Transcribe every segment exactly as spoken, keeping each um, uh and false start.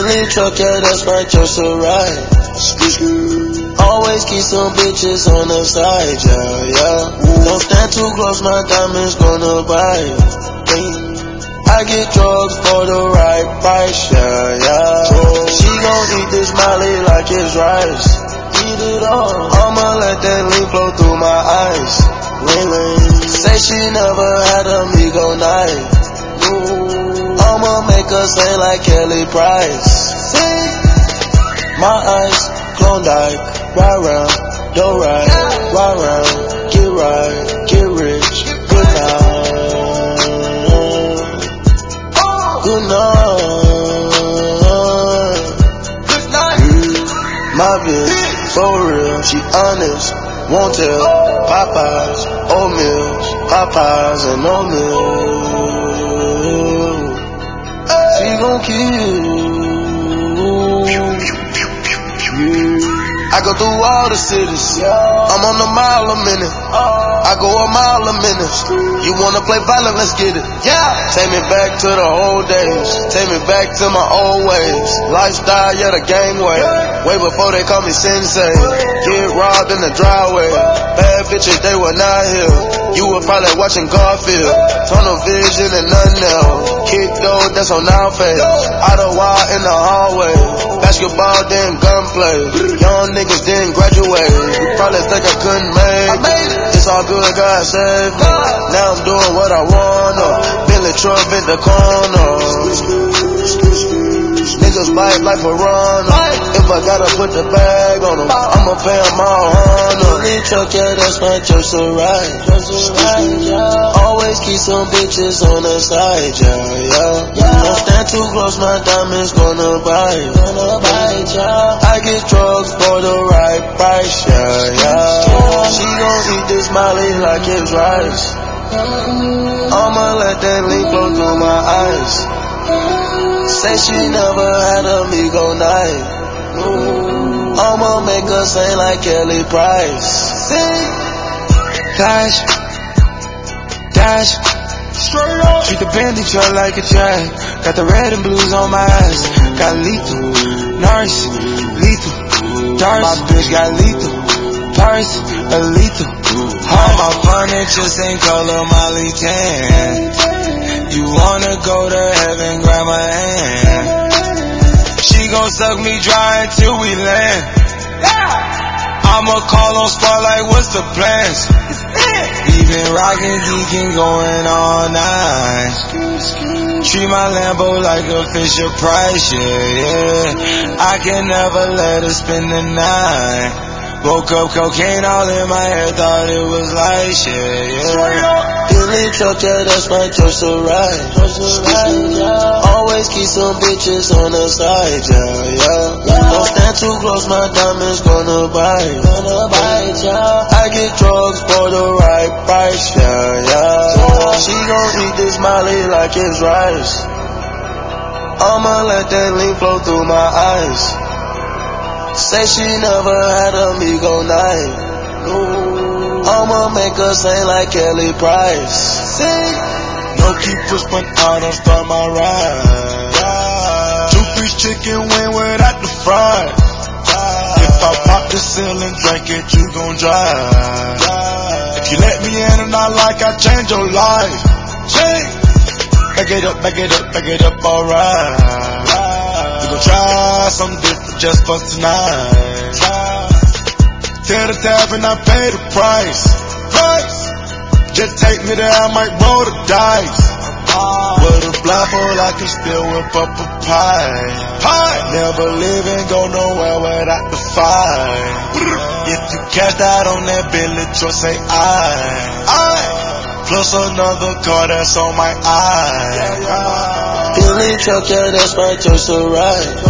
Billy truck, yeah, that's my just a ride. Always keep some bitches on the side, yeah, yeah. Don't stand too close, my diamonds gonna bite. I get drugs for the right price, yeah, yeah. She gon' eat this Molly like it's rice. Eat it all. I'ma let that lean flow through my eyes. Lean, lean. Say she never had a Migo night. I'ma make her sing like Kelly Price. My eyes, Klondike, ride round, do right, ride round, get right, get rich, good night, good night, good night. My bitch, for real, she honest, won't tell, Popeyes, oatmeal, Popeyes and oatmeal, she gon' kill. I go through all the cities, I'm on a mile a minute, I go a mile a minute. You wanna play violent, let's get it. Yeah. Take me back to the old days, take me back to my old ways. Lifestyle, yeah, the game way. Way before they call me sensei. Get robbed in the driveway. Bad bitches, they were not here. You were probably watching Garfield. Tunnel vision and nothing else. Kick though, that's on our face. Out of wire in the hallway. Basketball, then gunplay. Young niggas didn't graduate. You probably think I couldn't make it. It's all good, God saved me. Now I'm doing what I wanna. Billy truck in the corner. Niggas fight like a runner. If I gotta put the bag on them, I'ma pay them all honor. Billy truck, yeah, that's my just a ride. Always keep some bitches on the side, yeah, yeah. Don't stand too close, my diamonds gonna bite. I get drugs for the right price, yeah, yeah. She gon' eat this Molly like it's rice. I'ma let that lean flow through my eyes. Say she never had a Migo night. I'ma make her sing like Kelly Price. Dash, dash, straight up. Treat the Bentley truck like a jag. Got the red and blues on my eyes. Got lethal, nice, lethal. Darts, my bitch got lethal. Purse, a lethal. All my furniture same color, Molly tan. You wanna go to heaven, grab my hand. She gon' suck me dry until we land. I'ma call on Spotlight, what's the plans? We been rockin', geekin', going all night. Treat my Lambo like a Fisher Price, yeah, yeah. I can never let her spend the night. Woke up, cocaine all in my head, thought it was light, yeah, yeah. Billy truck, yeah, that's my just a ride. Always keep some bitches on the side, yeah, yeah. Don't stand too close, my diamonds gonna bite. I get drugs for the right price, yeah, yeah. She gon' eat this Molly like it's rice. I'ma let that lean flow through my eyes. Say she never had a Migo night. I'ma make her sing like Kelly Price. No keep whispering out, don't start my ride. Two-piece chicken wing without the fries. If I pop the seal and drink it, you gon' drive. If you let me in and I like, I change your life. Back it up, back it up, back it up, alright. We gon' try something different just for tonight. Tell the tab and I pay the price. Price. Just take me there, I might roll the dice. With a blindfold, I can still whip up a pie. Pie. Never live and go nowhere without the fight. If you catch that on that Billy truck, say I. I. Plus another car that's on my eye. Billy truck, yeah, that's my just a ride.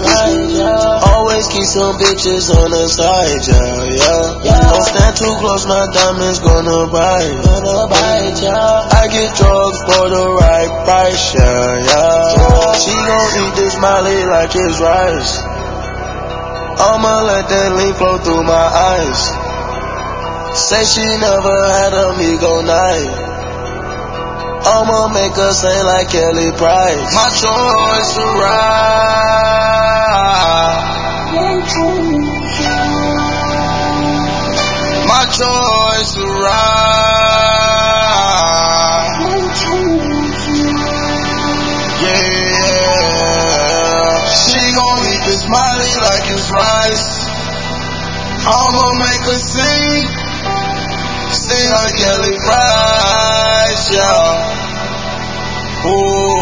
Always keep some bitches on the side, yeah, yeah. Don't stand too close, my diamonds gonna bite. I get drugs for the right price, yeah, yeah. She gon' eat this Molly like it's rice. I'ma let that lean flow through my eyes. Say she never had a Migo night. I'ma make her sing like Kelly Price. My choice to ride. choice to ride. Yeah, she gon' eat this Molly like it's rice. I'ma make her sing, sing like Kelly Price, yeah. Ooh.